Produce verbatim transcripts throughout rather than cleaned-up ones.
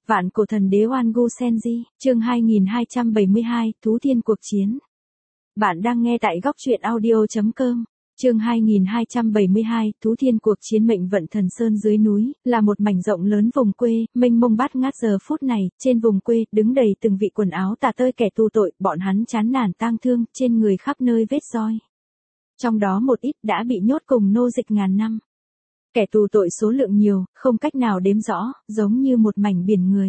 Vạn cổ thần đế Oan Gu Senji, chương hai nghìn hai trăm bảy mươi hai, Thú Thiên Cuộc Chiến. Bạn đang nghe tại góc truyện audio chấm com. Chương hai nghìn hai trăm bảy mươi hai, Thú Thiên Cuộc Chiến. Mệnh vận thần sơn dưới núi, là một mảnh rộng lớn vùng quê, mênh mông bát ngát. Giờ phút này, trên vùng quê, đứng đầy từng vị quần áo tả tơi kẻ tù tội, bọn hắn chán nản tang thương, trên người khắp nơi vết roi. Trong đó một ít đã bị nhốt cùng nô dịch ngàn năm. Kẻ tù tội số lượng nhiều, không cách nào đếm rõ, giống như một mảnh biển người.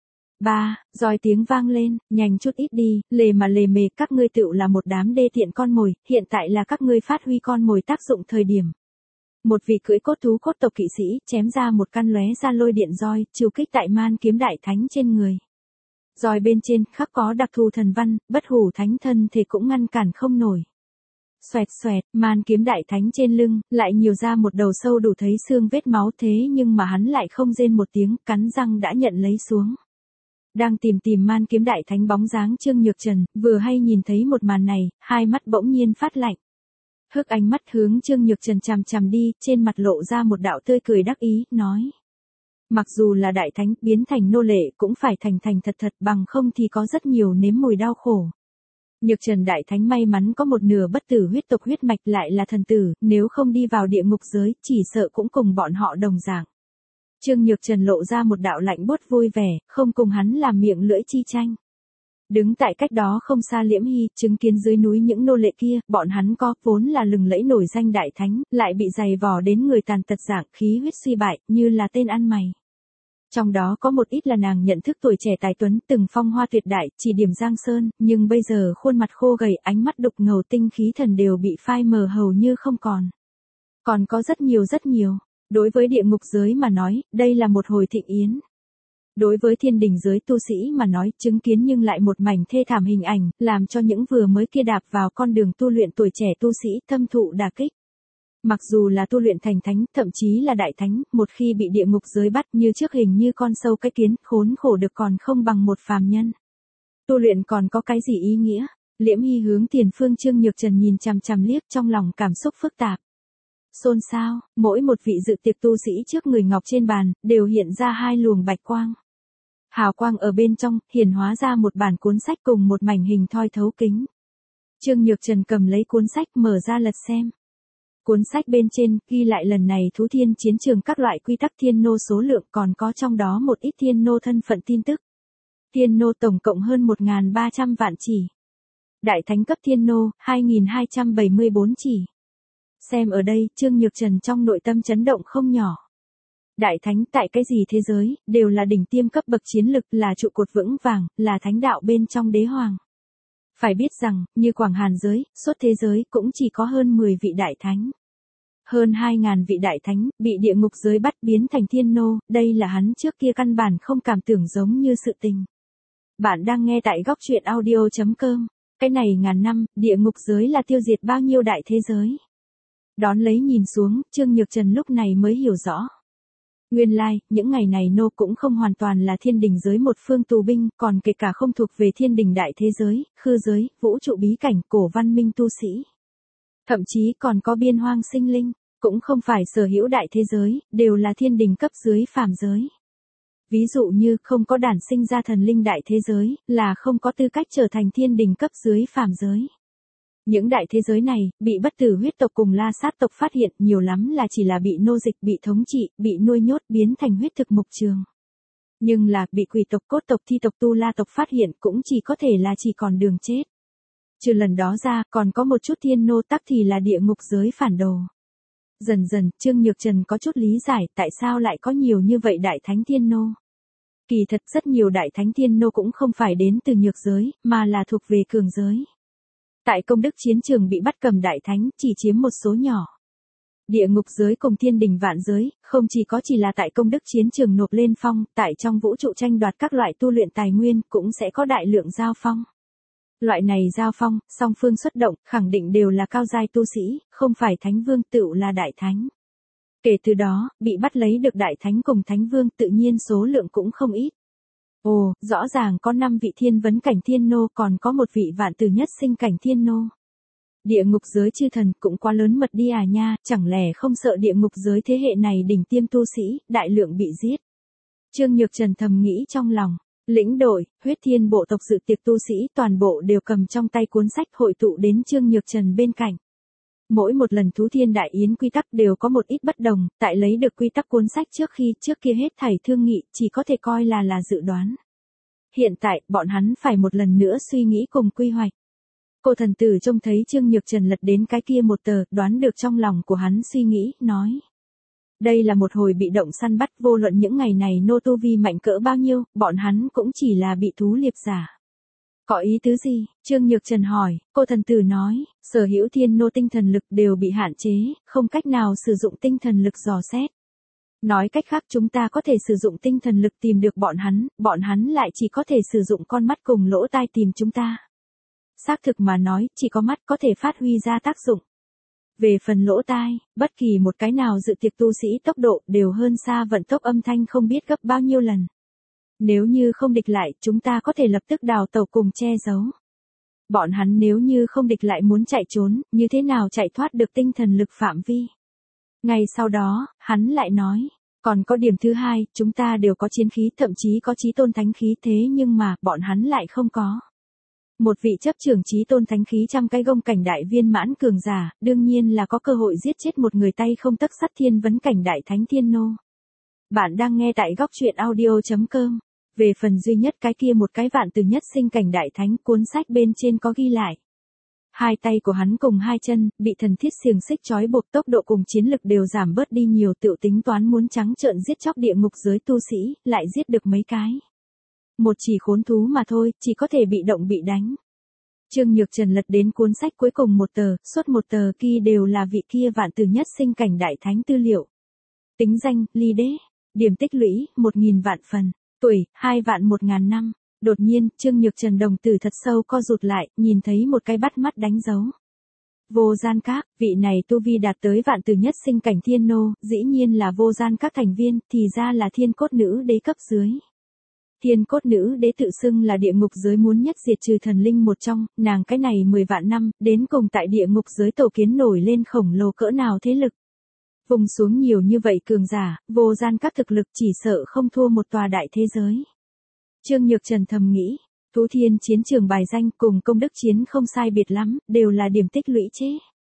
Ba, roi tiếng vang lên, nhanh chút ít đi, lề mà lề mề, các ngươi tựu là một đám đê tiện con mồi, hiện tại là các ngươi phát huy con mồi tác dụng thời điểm. Một vị cưỡi cốt thú cốt tộc kỵ sĩ, chém ra một căn lóe ra lôi điện roi, chiêu kích tại man kiếm đại thánh trên người. Roi bên trên, khắc có đặc thù thần văn, bất hủ thánh thân thể cũng ngăn cản không nổi. Xoẹt xoẹt, man kiếm đại thánh trên lưng, lại nhiều ra một đầu sâu đủ thấy xương vết máu, thế nhưng mà hắn lại không rên một tiếng, cắn răng đã nhận lấy xuống. Đang tìm tìm man kiếm đại thánh bóng dáng Trương Nhược Trần, vừa hay nhìn thấy một màn này, hai mắt bỗng nhiên phát lạnh. Hức ánh mắt hướng Trương Nhược Trần chằm chằm đi, trên mặt lộ ra một đạo tươi cười đắc ý, nói. Mặc dù là đại thánh, biến thành nô lệ cũng phải thành thành thật thật, bằng không thì có rất nhiều nếm mùi đau khổ. Nhược Trần đại thánh may mắn có một nửa bất tử huyết tộc huyết mạch, lại là thần tử, nếu không đi vào địa ngục giới, chỉ sợ cũng cùng bọn họ đồng dạng. Trương Nhược Trần lộ ra một đạo lạnh buốt vui vẻ, không cùng hắn làm miệng lưỡi chi tranh. Đứng tại cách đó không xa Liễm Hy, chứng kiến dưới núi những nô lệ kia, bọn hắn có vốn là lừng lẫy nổi danh đại thánh, lại bị dày vò đến người tàn tật dạng, khí huyết suy bại, như là tên ăn mày. Trong đó có một ít là nàng nhận thức tuổi trẻ tài tuấn, từng phong hoa tuyệt đại, chỉ điểm giang sơn, nhưng bây giờ khuôn mặt khô gầy, ánh mắt đục ngầu, tinh khí thần đều bị phai mờ hầu như không còn. Còn có rất nhiều rất nhiều. Đối với địa ngục giới mà nói, đây là một hồi thịnh yến. Đối với thiên đình giới tu sĩ mà nói, chứng kiến nhưng lại một mảnh thê thảm hình ảnh, làm cho những vừa mới kia đạp vào con đường tu luyện tuổi trẻ tu sĩ thâm thụ đả kích. Mặc dù là tu luyện thành thánh, thậm chí là đại thánh, một khi bị địa ngục giới bắt như trước hình như con sâu cái kiến, khốn khổ được còn không bằng một phàm nhân. Tu luyện còn có cái gì ý nghĩa? Liễm Hy hướng tiền phương Trương Nhược Trần nhìn chằm chằm liếc, trong lòng cảm xúc phức tạp. Xôn xao, mỗi một vị dự tiệc tu sĩ trước người ngọc trên bàn, đều hiện ra hai luồng bạch quang. Hào quang ở bên trong, hiển hóa ra một bản cuốn sách cùng một mảnh hình thoi thấu kính. Trương Nhược Trần cầm lấy cuốn sách mở ra lật xem. Cuốn sách bên trên ghi lại lần này thú thiên chiến trường các loại quy tắc thiên nô số lượng, còn có trong đó một ít thiên nô thân phận tin tức. Thiên nô tổng cộng hơn một nghìn ba trăm vạn chỉ. Đại thánh cấp thiên nô, hai nghìn hai trăm bảy mươi bốn chỉ. Xem ở đây, Trương Nhược Trần trong nội tâm chấn động không nhỏ. Đại thánh tại cái gì thế giới, đều là đỉnh tiêm cấp bậc chiến lực, là trụ cột vững vàng, là thánh đạo bên trong đế hoàng. Phải biết rằng, như Quảng Hàn giới, suốt thế giới cũng chỉ có hơn mười vị đại thánh. Hơn hai nghìn vị đại thánh, bị địa ngục giới bắt biến thành thiên nô, đây là hắn trước kia căn bản không cảm tưởng giống như sự tình. Bạn đang nghe tại góc truyện audio chấm com. Cái này ngàn năm, địa ngục giới là tiêu diệt bao nhiêu đại thế giới. Đón lấy nhìn xuống, Trương Nhược Trần lúc này mới hiểu rõ. Nguyên lai, like, những ngày này nô cũng không hoàn toàn là thiên đình giới một phương tù binh, còn kể cả không thuộc về thiên đình đại thế giới, khư giới, vũ trụ bí cảnh, cổ văn minh tu sĩ. Thậm chí còn có biên hoang sinh linh, cũng không phải sở hữu đại thế giới, đều là thiên đình cấp dưới phàm giới. Ví dụ như không có đản sinh ra thần linh đại thế giới, là không có tư cách trở thành thiên đình cấp dưới phàm giới. Những đại thế giới này, bị bất tử huyết tộc cùng la sát tộc phát hiện, nhiều lắm là chỉ là bị nô dịch, bị thống trị, bị nuôi nhốt biến thành huyết thực mục trường. Nhưng là, bị quỷ tộc cốt tộc thi tộc tu la tộc phát hiện cũng chỉ có thể là chỉ còn đường chết. Trừ lần đó ra, còn có một chút thiên nô tắc thì là địa ngục giới phản đồ. Dần dần, Trương Nhược Trần có chút lý giải tại sao lại có nhiều như vậy đại thánh thiên nô. Kỳ thật rất nhiều đại thánh thiên nô cũng không phải đến từ nhược giới, mà là thuộc về cường giới. Tại công đức chiến trường bị bắt cầm đại thánh, chỉ chiếm một số nhỏ. Địa ngục giới cùng thiên đình vạn giới, không chỉ có chỉ là tại công đức chiến trường nộp lên phong, tại trong vũ trụ tranh đoạt các loại tu luyện tài nguyên, cũng sẽ có đại lượng giao phong. Loại này giao phong, song phương xuất động, khẳng định đều là cao giai tu sĩ, không phải thánh vương tựu là đại thánh. Kể từ đó, bị bắt lấy được đại thánh cùng thánh vương tự nhiên số lượng cũng không ít. Ồ, rõ ràng có năm vị thiên vấn cảnh thiên nô, còn có một vị vạn tử nhất sinh cảnh thiên nô. Địa ngục giới chư thần cũng quá lớn mật đi à nha, chẳng lẽ không sợ địa ngục giới thế hệ này đỉnh tiêm tu sĩ, đại lượng bị giết. Trương Nhược Trần thầm nghĩ trong lòng. Lĩnh đội, huyết thiên bộ tộc dự tiệc tu sĩ toàn bộ đều cầm trong tay cuốn sách hội tụ đến Trương Nhược Trần bên cạnh. Mỗi một lần thú thiên đại yến quy tắc đều có một ít bất đồng, tại lấy được quy tắc cuốn sách trước khi trước kia hết thảy thương nghị chỉ có thể coi là là dự đoán. Hiện tại, bọn hắn phải một lần nữa suy nghĩ cùng quy hoạch. Cô thần tử trông thấy Trương Nhược Trần lật đến cái kia một tờ, đoán được trong lòng của hắn suy nghĩ, nói. Đây là một hồi bị động săn bắt, vô luận những ngày này nô tu vi mạnh cỡ bao nhiêu, bọn hắn cũng chỉ là bị thú liệp giả. Có ý tứ gì? Trương Nhược Trần hỏi, cô thần tử nói, sở hữu thiên nô tinh thần lực đều bị hạn chế, không cách nào sử dụng tinh thần lực dò xét. Nói cách khác chúng ta có thể sử dụng tinh thần lực tìm được bọn hắn, bọn hắn lại chỉ có thể sử dụng con mắt cùng lỗ tai tìm chúng ta. Xác thực mà nói, chỉ có mắt có thể phát huy ra tác dụng. Về phần lỗ tai, bất kỳ một cái nào dự tiệc tu sĩ tốc độ đều hơn xa vận tốc âm thanh không biết gấp bao nhiêu lần. Nếu như không địch lại, chúng ta có thể lập tức đào tẩu cùng che giấu. Bọn hắn nếu như không địch lại muốn chạy trốn, như thế nào chạy thoát được tinh thần lực phạm vi? Ngay sau đó, hắn lại nói, còn có điểm thứ hai, chúng ta đều có chiến khí, thậm chí có chí tôn thánh khí, thế nhưng mà, bọn hắn lại không có. Một vị chấp trưởng chí tôn thánh khí trăm cái gông cảnh đại viên mãn cường giả, đương nhiên là có cơ hội giết chết một người tay không tấc sắt thiên vấn cảnh đại thánh thiên nô. Bạn đang nghe tại góc truyện audio chấm com. Về phần duy nhất cái kia một cái vạn từ nhất sinh cảnh đại thánh, cuốn sách bên trên có ghi lại. Hai tay của hắn cùng hai chân, bị thần thiết xiềng xích trói buộc, tốc độ cùng chiến lực đều giảm bớt đi nhiều, tựu tính toán muốn trắng trợn giết chóc địa ngục giới tu sĩ, lại giết được mấy cái. Một chỉ khốn thú mà thôi, chỉ có thể bị động bị đánh. Trương Nhược Trần lật đến cuốn sách cuối cùng một tờ, suốt một tờ kia đều là vị kia vạn từ nhất sinh cảnh đại thánh tư liệu. Tính danh, ly đế, điểm tích lũy, một nghìn vạn phần, tuổi, hai vạn một ngàn năm. Đột nhiên, Trương Nhược Trần đồng tử thật sâu co rụt lại, nhìn thấy một cái bắt mắt đánh dấu. Vô Gian Các, vị này tu vi đạt tới vạn từ nhất sinh cảnh thiên nô, dĩ nhiên là Vô Gian Các thành viên, thì ra là Thiên Cốt Nữ Đế cấp dưới. Thiên Cốt Nữ Đế tự xưng là địa ngục giới muốn nhất diệt trừ thần linh một trong, nàng cái này mười vạn năm, đến cùng tại địa ngục giới tổ kiến nổi lên khổng lồ cỡ nào thế lực. Vùng xuống nhiều như vậy cường giả, Vô Gian Các thực lực chỉ sợ không thua một tòa đại thế giới. Trương Nhược Trần thầm nghĩ, Thú Thiên chiến trường bài danh cùng công đức chiến không sai biệt lắm, đều là điểm tích lũy chế.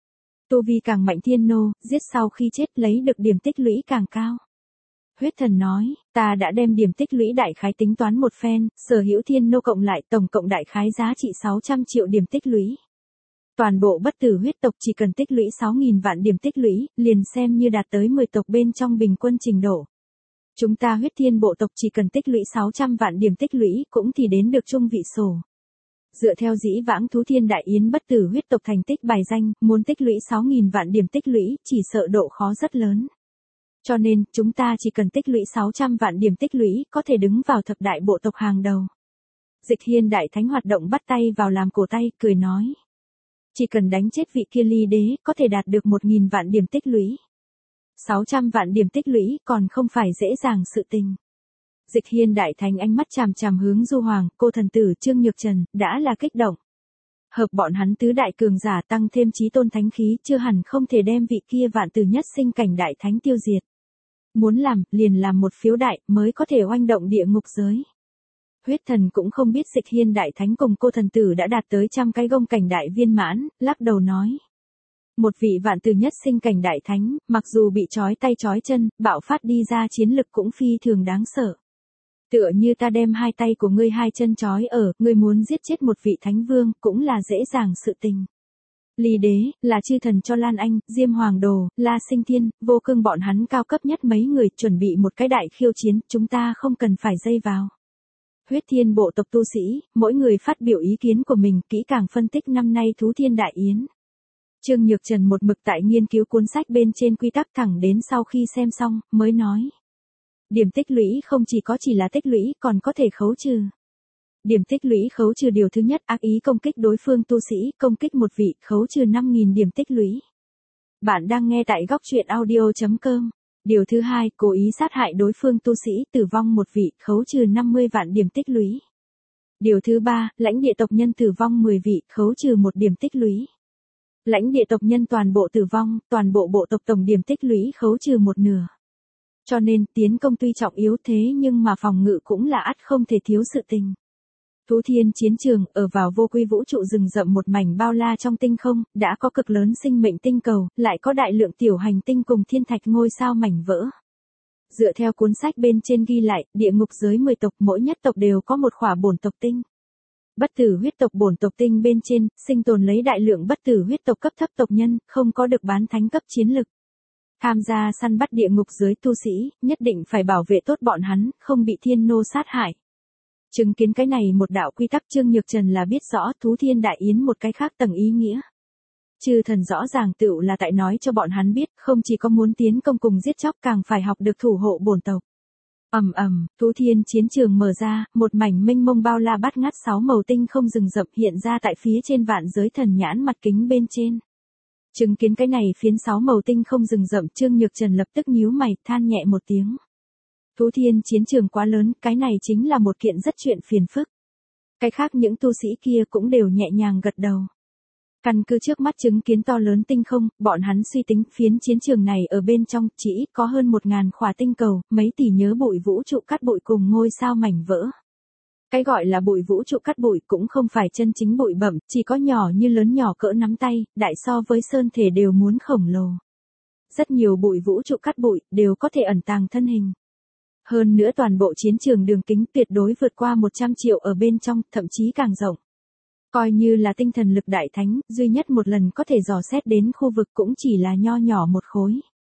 Tu vi càng mạnh thiên nô, giết sau khi chết lấy được điểm tích lũy càng cao. Huyết Thần nói, ta đã đem điểm tích lũy đại khái tính toán một phen, sở hữu thiên nô cộng lại tổng cộng đại khái giá trị sáu trăm triệu điểm tích lũy. Toàn bộ bất tử huyết tộc chỉ cần tích lũy sáu nghìn vạn điểm tích lũy, liền xem như đạt tới mười tộc bên trong bình quân trình độ. Chúng ta huyết thiên bộ tộc chỉ cần tích lũy sáu trăm vạn điểm tích lũy cũng thì đến được trung vị sổ. Dựa theo dĩ vãng thú thiên đại yến bất tử huyết tộc thành tích bài danh, muốn tích lũy sáu nghìn vạn điểm tích lũy chỉ sợ độ khó rất lớn. Cho nên, chúng ta chỉ cần tích lũy sáu trăm vạn điểm tích lũy có thể đứng vào thập đại bộ tộc hàng đầu. Dịch Hiên đại thánh hoạt động bắt tay vào làm cổ tay, cười nói. Chỉ cần đánh chết vị kia ly đế, có thể đạt được một nghìn vạn điểm tích lũy. sáu trăm vạn điểm tích lũy còn không phải dễ dàng sự tình. Dịch Hiên đại thánh ánh mắt chằm chằm hướng Du Hoàng, cô thần tử Trương Nhược Trần, đã là kích động. Hợp bọn hắn tứ đại cường giả tăng thêm chí tôn thánh khí, chưa hẳn không thể đem vị kia vạn từ nhất sinh cảnh đại thánh tiêu diệt. Muốn làm, liền làm một phiếu đại, mới có thể oanh động địa ngục giới. Huyết Thần cũng không biết Dịch Hiên đại thánh cùng cô thần tử đã đạt tới trăm cái gông cảnh đại viên mãn, lắc đầu nói. Một vị vạn từ nhất sinh cảnh đại thánh, mặc dù bị trói tay trói chân, bạo phát đi ra chiến lực cũng phi thường đáng sợ. Tựa như ta đem hai tay của ngươi hai chân trói ở, ngươi muốn giết chết một vị thánh vương, cũng là dễ dàng sự tình. Ly đế, là chư thần cho Lan Anh, Diêm Hoàng Đồ, La Sinh Thiên, Vô Cương bọn hắn cao cấp nhất mấy người chuẩn bị một cái đại khiêu chiến, chúng ta không cần phải dây vào. Huyết thiên bộ tộc tu sĩ, mỗi người phát biểu ý kiến của mình, kỹ càng phân tích năm nay thú thiên đại yến. Trương Nhược Trần một mực tại nghiên cứu cuốn sách bên trên quy tắc thẳng đến sau khi xem xong, mới nói. Điểm tích lũy không chỉ có chỉ là tích lũy, còn có thể khấu trừ. Điểm tích lũy khấu trừ điều thứ nhất, ác ý công kích đối phương tu sĩ, công kích một vị, khấu trừ năm nghìn điểm tích lũy. Bạn đang nghe tại góc truyện audio chấm com. Điều thứ hai, cố ý sát hại đối phương tu sĩ, tử vong một vị, khấu trừ năm mươi vạn điểm tích lũy. Điều thứ ba, lãnh địa tộc nhân tử vong mười vị, khấu trừ một điểm tích lũy. Lãnh địa tộc nhân toàn bộ tử vong, toàn bộ bộ tộc tổng điểm tích lũy khấu trừ một nửa. Cho nên, tiến công tuy trọng yếu thế nhưng mà phòng ngự cũng là ắt không thể thiếu sự tình. Thú Thiên chiến trường, ở vào vô quy vũ trụ rừng rậm một mảnh bao la trong tinh không, đã có cực lớn sinh mệnh tinh cầu, lại có đại lượng tiểu hành tinh cùng thiên thạch ngôi sao mảnh vỡ. Dựa theo cuốn sách bên trên ghi lại, địa ngục giới mười tộc mỗi nhất tộc đều có một khỏa bổn tộc tinh. Bất tử huyết tộc bổn tộc tinh bên trên, sinh tồn lấy đại lượng bất tử huyết tộc cấp thấp tộc nhân, không có được bán thánh cấp chiến lực. Tham gia săn bắt địa ngục giới tu sĩ, nhất định phải bảo vệ tốt bọn hắn, không bị thiên nô sát hại. Chứng kiến cái này một đạo quy tắc Trương Nhược Trần là biết rõ Thú Thiên Đại Yến một cái khác tầng ý nghĩa. Chư thần rõ ràng tựu là tại nói cho bọn hắn biết, không chỉ có muốn tiến công cùng giết chóc càng phải học được thủ hộ bổn tộc. Ầm ầm, Thú Thiên chiến trường mở ra, một mảnh mênh mông bao la bát ngát sáu màu tinh không rừng rậm hiện ra tại phía trên vạn giới thần nhãn mặt kính bên trên. Chứng kiến cái này phiến sáu màu tinh không rừng rậm, Trương Nhược Trần lập tức nhíu mày, than nhẹ một tiếng. Thú Thiên chiến trường quá lớn, cái này chính là một kiện rất chuyện phiền phức. Cái khác những tu sĩ kia cũng đều nhẹ nhàng gật đầu. Căn cứ trước mắt chứng kiến to lớn tinh không, bọn hắn suy tính phiến chiến trường này ở bên trong chỉ ít có hơn một ngàn khỏa tinh cầu, mấy tỷ nhớ bụi vũ trụ cát bụi cùng ngôi sao mảnh vỡ. Cái gọi là bụi vũ trụ cát bụi cũng không phải chân chính bụi bẩm, chỉ có nhỏ như lớn nhỏ cỡ nắm tay, đại so với sơn thể đều muốn khổng lồ. Rất nhiều bụi vũ trụ cát bụi đều có thể ẩn tàng thân hình. Hơn nữa toàn bộ chiến trường đường kính tuyệt đối vượt qua một trăm triệu ở bên trong, thậm chí càng rộng. Coi như là tinh thần lực đại thánh, duy nhất một lần có thể dò xét đến khu vực cũng chỉ là nho nhỏ một khối.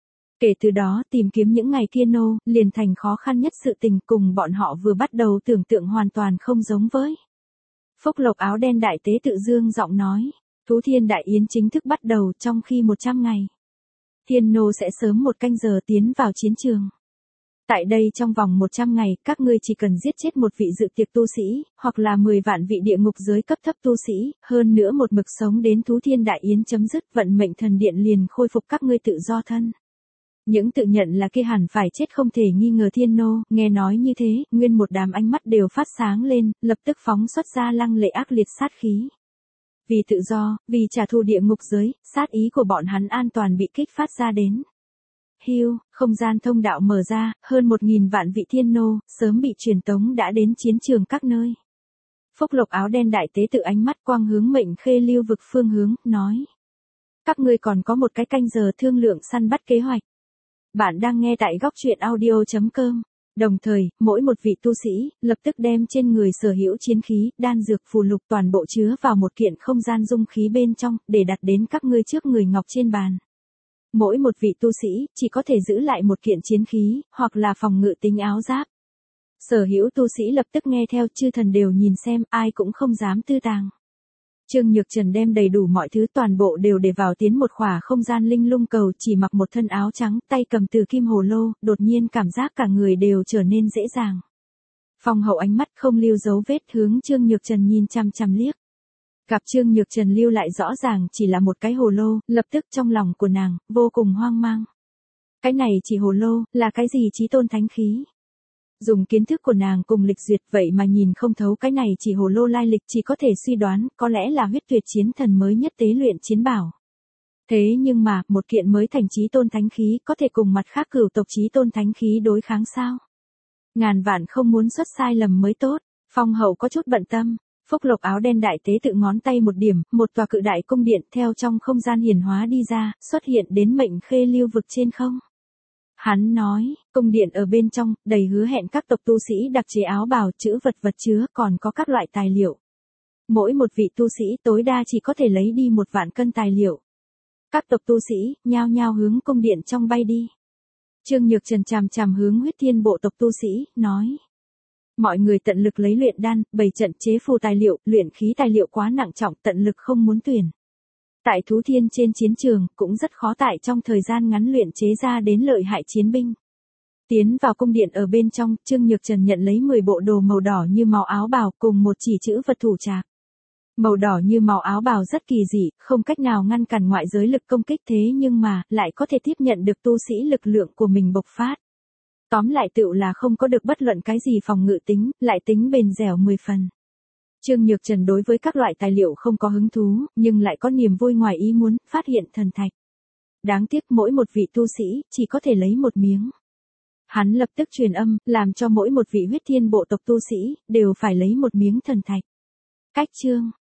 Kể từ đó tìm kiếm những ngày kia nô, liền thành khó khăn nhất sự tình cùng bọn họ vừa bắt đầu tưởng tượng hoàn toàn không giống với. Phúc Lộc áo đen đại tế tự dương giọng nói, Thú Thiên Đại Yến chính thức bắt đầu trong khi một trăm ngày. Thiên nô sẽ sớm một canh giờ tiến vào chiến trường. Tại đây trong vòng một trăm ngày, các ngươi chỉ cần giết chết một vị dự tiệc tu sĩ, hoặc là mười vạn vị địa ngục giới cấp thấp tu sĩ, hơn nữa một mực sống đến Thú Thiên Đại Yến chấm dứt, vận mệnh thần điện liền khôi phục các ngươi tự do thân. Những tự nhận là kia hẳn phải chết không thể nghi ngờ thiên nô, nghe nói như thế, nguyên một đám ánh mắt đều phát sáng lên, lập tức phóng xuất ra lăng lệ ác liệt sát khí. Vì tự do, vì trả thù địa ngục giới, sát ý của bọn hắn an toàn bị kích phát ra đến. Hiu, không gian thông đạo mở ra, hơn một nghìn vạn vị thiên nô, sớm bị truyền tống đã đến chiến trường các nơi. Phúc Lộc áo đen đại tế tự ánh mắt quang hướng mệnh khê lưu vực phương hướng, nói. Các ngươi còn có một cái canh giờ thương lượng săn bắt kế hoạch. Bạn đang nghe tại góc truyện audio chấm com. Đồng thời, mỗi một vị tu sĩ, lập tức đem trên người sở hữu chiến khí, đan dược phù lục toàn bộ chứa vào một kiện không gian dung khí bên trong, để đặt đến các ngươi trước người ngọc trên bàn. Mỗi một vị tu sĩ, chỉ có thể giữ lại một kiện chiến khí, hoặc là phòng ngự tính áo giáp. Sở hữu tu sĩ lập tức nghe theo, chư thần đều nhìn xem, ai cũng không dám tư tàng. Trương Nhược Trần đem đầy đủ mọi thứ toàn bộ đều để vào tiến một khỏa không gian linh lung cầu, chỉ mặc một thân áo trắng, tay cầm từ kim hồ lô, đột nhiên cảm giác cả người đều trở nên dễ dàng. Phong Hậu ánh mắt không lưu dấu vết hướng Trương Nhược Trần nhìn chăm chăm liếc. Gặp Trương Nhược Trần lưu lại rõ ràng chỉ là một cái hồ lô, lập tức trong lòng của nàng, vô cùng hoang mang. Cái này chỉ hồ lô, là cái gì chí tôn thánh khí? Dùng kiến thức của nàng cùng lịch duyệt vậy mà nhìn không thấu cái này chỉ hồ lô lai lịch, chỉ có thể suy đoán, có lẽ là huyết tuyệt chiến thần mới nhất tế luyện chiến bảo. Thế nhưng mà, một kiện mới thành chí tôn thánh khí có thể cùng mặt khác cửu tộc chí tôn thánh khí đối kháng sao? Ngàn vạn không muốn xuất sai lầm mới tốt. Phong Hậu có chút bận tâm. Phúc Lộc áo đen đại tế tự ngón tay một điểm, một tòa cự đại cung điện theo trong không gian hiển hóa đi ra, xuất hiện đến mệnh khê lưu vực trên không. Hắn nói, cung điện ở bên trong, đầy hứa hẹn các tộc tu sĩ đặc chế áo bào, chữ vật vật chứa, còn có các loại tài liệu. Mỗi một vị tu sĩ tối đa chỉ có thể lấy đi một vạn cân tài liệu. Các tộc tu sĩ, nhao nhao hướng cung điện trong bay đi. Trương Nhược Trần chằm chằm hướng huyết thiên bộ tộc tu sĩ, nói. Mọi người tận lực lấy luyện đan, bày trận chế phù tài liệu, luyện khí tài liệu quá nặng trọng, tận lực không muốn tuyển. Tại Thú Thiên trên chiến trường, cũng rất khó tại trong thời gian ngắn luyện chế ra đến lợi hại chiến binh. Tiến vào cung điện ở bên trong, Trương Nhược Trần nhận lấy mười bộ đồ màu đỏ như màu áo bào cùng một chỉ chữ vật thủ trạc. Màu đỏ như màu áo bào rất kỳ dị, không cách nào ngăn cản ngoại giới lực công kích thế nhưng mà, lại có thể tiếp nhận được tu sĩ lực lượng của mình bộc phát. Tóm lại tựu là không có được bất luận cái gì phòng ngự tính, lại tính bền dẻo mười phần. Trương Nhược Trần đối với các loại tài liệu không có hứng thú, nhưng lại có niềm vui ngoài ý muốn, phát hiện thần thạch. Đáng tiếc mỗi một vị tu sĩ, chỉ có thể lấy một miếng. Hắn lập tức truyền âm, làm cho mỗi một vị huyết thiên bộ tộc tu sĩ, đều phải lấy một miếng thần thạch. Cách chương.